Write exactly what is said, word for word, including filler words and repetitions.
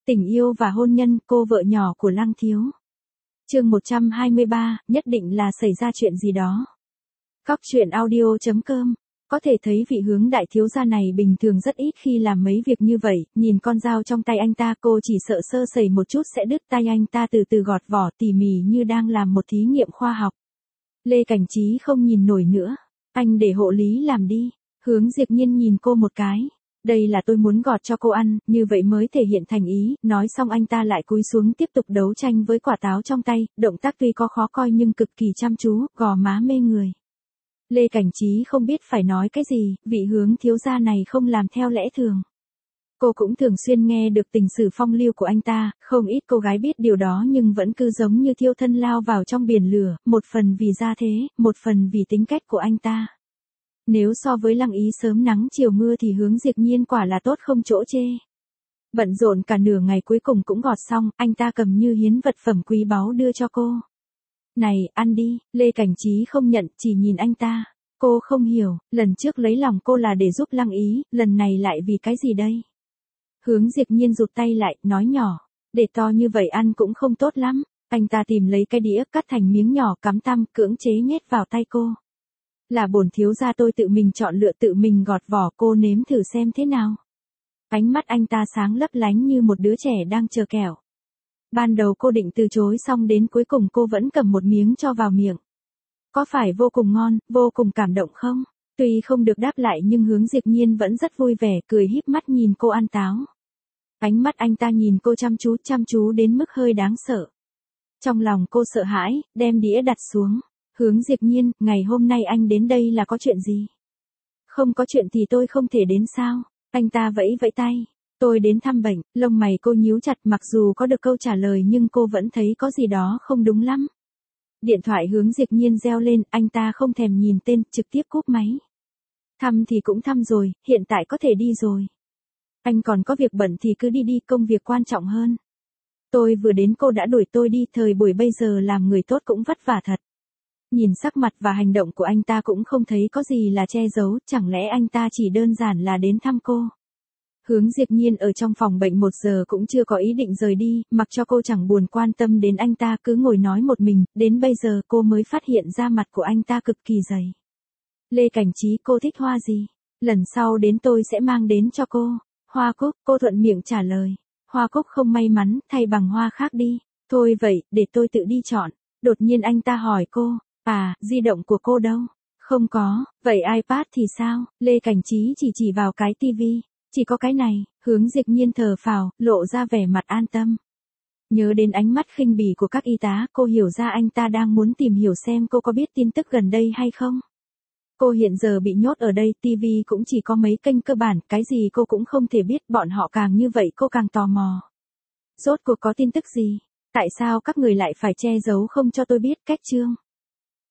Tình yêu và hôn nhân, cô vợ nhỏ của Lăng Thiếu. Chương một trăm hai mươi ba, nhất định là xảy ra chuyện gì đó. Cóc truyện audio chấm com. Có thể thấy vị Hướng đại thiếu gia này bình thường rất ít khi làm mấy việc như vậy, nhìn con dao trong tay anh ta cô chỉ sợ sơ sẩy một chút sẽ đứt tay anh ta, từ từ gọt vỏ tỉ mỉ như đang làm một thí nghiệm khoa học. Lê Cảnh Trí không nhìn nổi nữa. Anh để hộ lý làm đi. Hướng Diệp Nhiên nhìn cô một cái. Đây là tôi muốn gọt cho cô ăn, như vậy mới thể hiện thành ý, nói xong anh ta lại cúi xuống tiếp tục đấu tranh với quả táo trong tay, động tác tuy có khó coi nhưng cực kỳ chăm chú, gò má mê người. Lê Cảnh Trí không biết phải nói cái gì, vị Hướng thiếu gia này không làm theo lẽ thường. Cô cũng thường xuyên nghe được tình sử phong lưu của anh ta, không ít cô gái biết điều đó nhưng vẫn cứ giống như thiêu thân lao vào trong biển lửa, một phần vì gia thế, một phần vì tính cách của anh ta. Nếu so với Lăng Ý sớm nắng chiều mưa thì Hướng Diệp Nhiên quả là tốt không chỗ chê. Bận rộn cả nửa ngày cuối cùng cũng gọt xong, anh ta cầm như hiến vật phẩm quý báu đưa cho cô. Này, ăn đi. Lê Cảnh Trí không nhận, chỉ nhìn anh ta. Cô không hiểu, lần trước lấy lòng cô là để giúp Lăng Ý, lần này lại vì cái gì đây? Hướng Diệp Nhiên rụt tay lại, nói nhỏ, để to như vậy ăn cũng không tốt lắm. Anh ta tìm lấy cái đĩa cắt thành miếng nhỏ cắm tăm, cưỡng chế nhét vào tay cô. Là bổn thiếu gia tôi tự mình chọn lựa tự mình gọt vỏ, cô nếm thử xem thế nào. Ánh mắt anh ta sáng lấp lánh như một đứa trẻ đang chờ kẹo. Ban đầu cô định từ chối xong đến cuối cùng cô vẫn cầm một miếng cho vào miệng. Có phải vô cùng ngon, vô cùng cảm động không? Tuy không được đáp lại nhưng Hướng Diệp Nhiên vẫn rất vui vẻ, cười híp mắt nhìn cô ăn táo. Ánh mắt anh ta nhìn cô chăm chú chăm chú đến mức hơi đáng sợ. Trong lòng cô sợ hãi, đem đĩa đặt xuống. Hướng Diệp Nhiên, ngày hôm nay anh đến đây là có chuyện gì? Không có chuyện thì tôi không thể đến sao? Anh ta vẫy vẫy tay. Tôi đến thăm bệnh, lông mày cô nhíu chặt, mặc dù có được câu trả lời nhưng cô vẫn thấy có gì đó không đúng lắm. Điện thoại Hướng Diệp Nhiên reo lên, anh ta không thèm nhìn tên, trực tiếp cúp máy. Thăm thì cũng thăm rồi, hiện tại có thể đi rồi. Anh còn có việc bận thì cứ đi đi, công việc quan trọng hơn. Tôi vừa đến cô đã đuổi tôi đi, thời buổi bây giờ làm người tốt cũng vất vả thật. Nhìn sắc mặt và hành động của anh ta cũng không thấy có gì là che giấu, chẳng lẽ anh ta chỉ đơn giản là đến thăm cô. Hướng Diệp Nhiên ở trong phòng bệnh một giờ cũng chưa có ý định rời đi, mặc cho cô chẳng buồn quan tâm đến anh ta, cứ ngồi nói một mình, đến bây giờ cô mới phát hiện ra mặt của anh ta cực kỳ dày. Lê Cảnh Trí, cô thích hoa gì? Lần sau đến tôi sẽ mang đến cho cô. Hoa cúc, cô thuận miệng trả lời. Hoa cúc không may mắn, thay bằng hoa khác đi. Thôi vậy, để tôi tự đi chọn. Đột nhiên anh ta hỏi cô. À, di động của cô đâu? Không có, vậy iPad thì sao? Lê Cảnh Trí chỉ chỉ vào cái tivi. Chỉ có cái này. Hướng Diệp Nhiên thở phào, lộ ra vẻ mặt an tâm. Nhớ đến ánh mắt khinh bỉ của các y tá, cô hiểu ra anh ta đang muốn tìm hiểu xem cô có biết tin tức gần đây hay không. Cô hiện giờ bị nhốt ở đây, tivi cũng chỉ có mấy kênh cơ bản, cái gì cô cũng không thể biết, bọn họ càng như vậy cô càng tò mò. Rốt cuộc có tin tức gì? Tại sao các người lại phải che giấu không cho tôi biết? Cách chương.